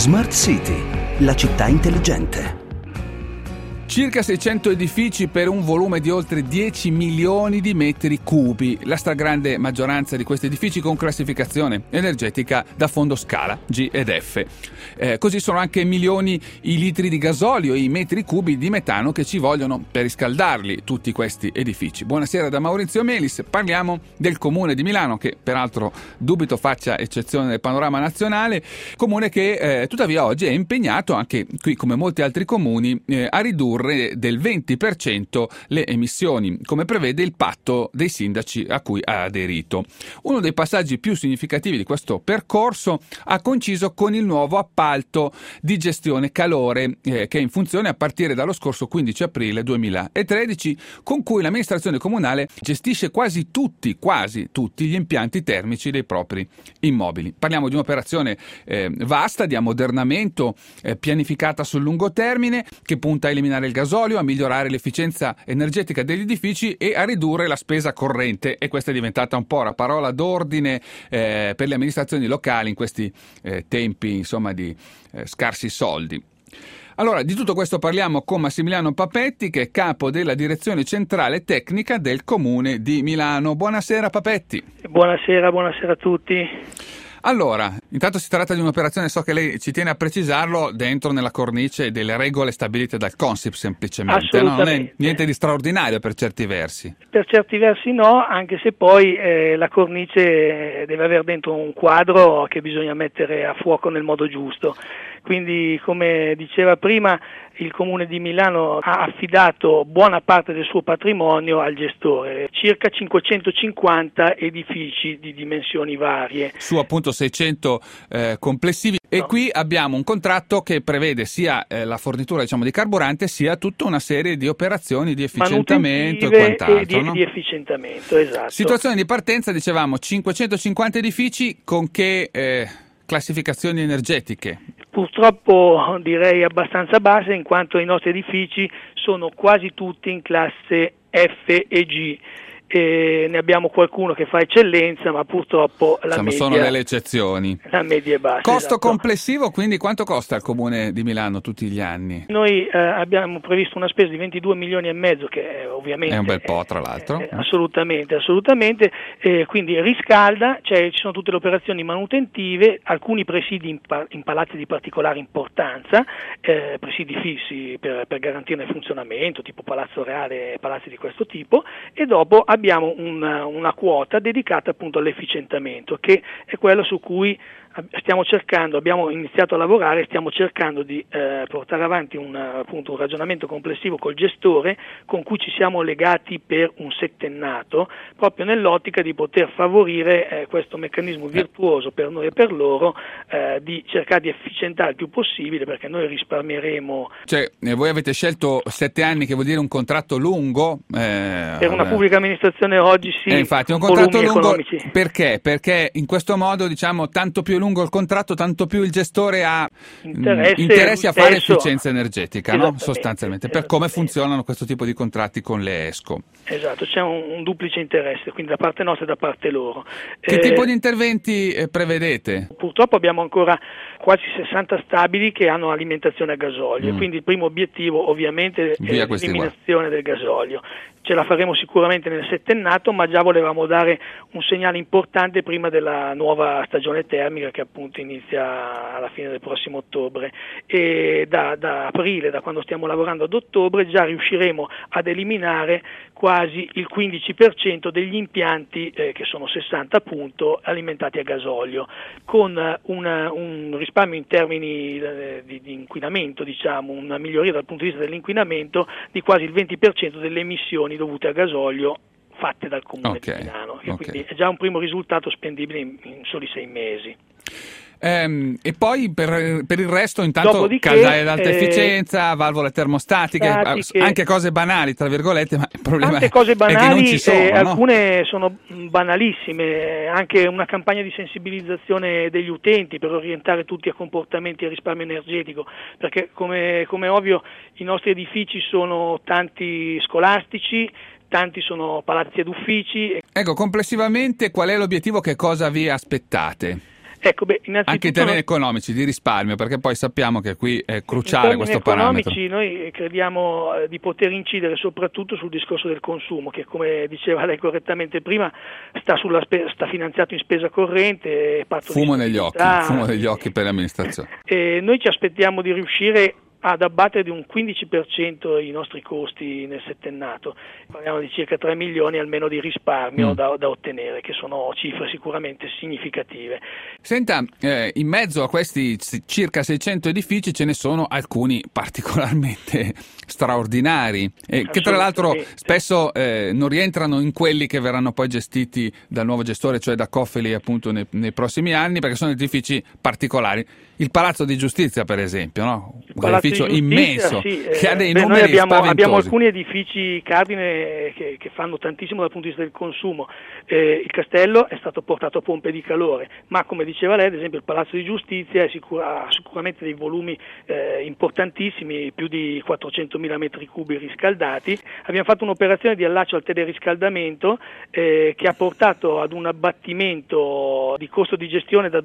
Smart City, la città intelligente. Circa 600 edifici per un volume di oltre 10 milioni di metri cubi. La stragrande maggioranza di questi edifici con classificazione energetica da fondo scala G ed F. Così sono anche milioni i litri di gasolio e i metri cubi di metano che ci vogliono per riscaldarli tutti questi edifici. Buonasera da Maurizio Melis. Parliamo del Comune di Milano, che peraltro dubito faccia eccezione nel panorama nazionale, comune che tuttavia oggi è impegnato, anche qui come molti altri comuni, a ridurre del 20% le emissioni, come prevede il patto dei sindaci a cui ha aderito. Uno dei passaggi più significativi di questo percorso ha coinciso con il nuovo appalto di gestione calore che è in funzione a partire dallo scorso 15 aprile 2013, con cui l'amministrazione comunale gestisce quasi tutti gli impianti termici dei propri immobili. Parliamo di un'operazione vasta di ammodernamento pianificata sul lungo termine, che punta a eliminare il gasolio, a migliorare l'efficienza energetica degli edifici e a ridurre la spesa corrente, e questa è diventata un po' la parola d'ordine per le amministrazioni locali in questi tempi, insomma, di scarsi soldi. Allora, di tutto questo parliamo con Massimiliano Papetti, che è capo della direzione centrale tecnica del Comune di Milano. Buonasera Papetti. Buonasera a tutti. Allora, intanto si tratta di un'operazione, so che lei ci tiene a precisarlo, dentro nella cornice delle regole stabilite dal Consip semplicemente, no? Non è niente di straordinario per certi versi. Per certi versi no, anche se poi la cornice deve avere dentro un quadro che bisogna mettere a fuoco nel modo giusto. Quindi, come diceva prima, il Comune di Milano ha affidato buona parte del suo patrimonio al gestore, circa 550 edifici di dimensioni varie. Su appunto 600 complessivi. No. E qui abbiamo un contratto che prevede sia la fornitura, diciamo, di carburante, sia tutta una serie di operazioni di efficientamento e quant'altro. Di efficientamento, esatto. Situazione di partenza, dicevamo, 550 edifici con che classificazioni energetiche? Purtroppo direi abbastanza basse, in quanto i nostri edifici sono quasi tutti in classe F e G. Ne abbiamo qualcuno che fa eccellenza, ma purtroppo media sono delle eccezioni. La media è bassa. Costo esatto. complessivo, quindi quanto costa il Comune di Milano tutti gli anni? Noi abbiamo previsto una spesa di 22 milioni e mezzo, che ovviamente è un bel po', tra l'altro. Assolutamente. Quindi riscalda, ci sono tutte le operazioni manutentive, alcuni presidi in palazzi di particolare importanza, presidi fissi per garantirne il funzionamento, tipo Palazzo Reale e palazzi di questo tipo, e dopo abbiamo una quota dedicata appunto all'efficientamento, che è quello su cui abbiamo iniziato a lavorare, stiamo cercando di portare avanti un ragionamento complessivo col gestore, con cui ci siamo legati per un settennato, proprio nell'ottica di poter favorire questo meccanismo virtuoso per noi e per loro, di cercare di efficientare il più possibile, perché noi risparmieremo. Voi avete scelto 7 anni, che vuol dire un contratto lungo? Per una pubblica amministrazione oggi sì. Infatti, un contratto lungo economici. Perché? Perché in questo modo, diciamo, tanto più lungo il contratto, tanto più il gestore ha interessi a fare efficienza energetica, no? Sostanzialmente, per come funzionano questo tipo di contratti con le ESCO. Esatto, c'è un duplice interesse, quindi da parte nostra e da parte loro. Che tipo di interventi prevedete? Purtroppo abbiamo ancora quasi 60 stabili che hanno alimentazione a gasolio, quindi il primo obiettivo ovviamente è l'eliminazione del gasolio. Ce la faremo sicuramente nel settennato, ma già volevamo dare un segnale importante prima della nuova stagione termica, che appunto inizia alla fine del prossimo ottobre, e da aprile, da quando stiamo lavorando ad ottobre, già riusciremo ad eliminare quasi il 15% degli impianti, che sono 60 appunto, alimentati a gasolio, con un risparmio in termini di inquinamento, diciamo, una miglioria dal punto di vista dell'inquinamento di quasi il 20% delle emissioni dovute a gasolio fatte dal Comune di Milano, quindi è già un primo risultato spendibile in soli 6 mesi. E poi per il resto, intanto, caldaie ad alta efficienza, valvole termostatiche, anche cose banali tra virgolette, ma il problema tante cose banali, è che non ci sono, alcune sono banalissime, anche una campagna di sensibilizzazione degli utenti per orientare tutti a comportamenti a risparmio energetico, perché come ovvio i nostri edifici sono tanti scolastici, tanti sono palazzi ed uffici. Ecco, complessivamente qual è l'obiettivo, che cosa vi aspettate? Ecco, innanzitutto anche in termini economici, di risparmio, perché poi sappiamo che qui è cruciale questo parametro. In termini economici noi crediamo di poter incidere soprattutto sul discorso del consumo, che come diceva lei correttamente prima sta finanziato in spesa corrente. Fumo negli occhi per l'amministrazione. Noi ci aspettiamo di riuscire ad abbattere di un 15% i nostri costi nel settennato. Parliamo di circa 3 milioni almeno di risparmio da ottenere, che sono cifre sicuramente significative. Senta, in mezzo a questi circa 600 edifici ce ne sono alcuni particolarmente straordinari, che tra l'altro spesso non rientrano in quelli che verranno poi gestiti dal nuovo gestore, cioè da Coffeli appunto nei prossimi anni, perché sono edifici particolari. Il Palazzo di Giustizia, per esempio, no? Un edificio immenso, che ha dei numeri spaventosi. Abbiamo alcuni edifici cardine che fanno tantissimo dal punto di vista del consumo. Il castello è stato portato a pompe di calore, ma come diceva lei, ad esempio il Palazzo di Giustizia ha sicuramente dei volumi importantissimi, più di 400.000 metri cubi riscaldati. Abbiamo fatto un'operazione di allaccio al teleriscaldamento che ha portato ad un abbattimento di costo di gestione da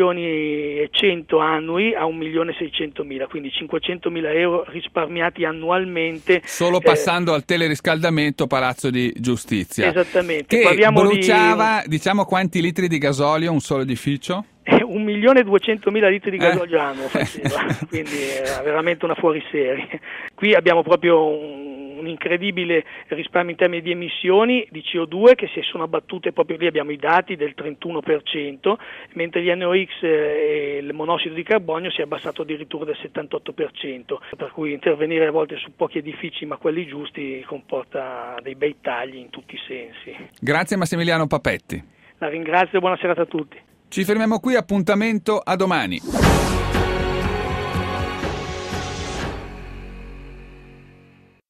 2.100.000 annui a 1.600.000, quindi 500.000 euro risparmiati annualmente. Solo passando al teleriscaldamento Palazzo di Giustizia. Esattamente. Che bruciava, diciamo, quanti litri di gasolio un solo edificio? 1.200.000 litri di gasolio annuo faceva, quindi è veramente una fuoriserie. Qui abbiamo proprio un incredibile risparmio in termini di emissioni di CO2 che si sono abbattute, proprio lì abbiamo i dati del 31%, mentre gli NOx e il monossido di carbonio si è abbassato addirittura del 78%, per cui intervenire a volte su pochi edifici ma quelli giusti comporta dei bei tagli in tutti i sensi. Grazie Massimiliano Papetti. La ringrazio e buona serata a tutti. Ci fermiamo qui, appuntamento a domani.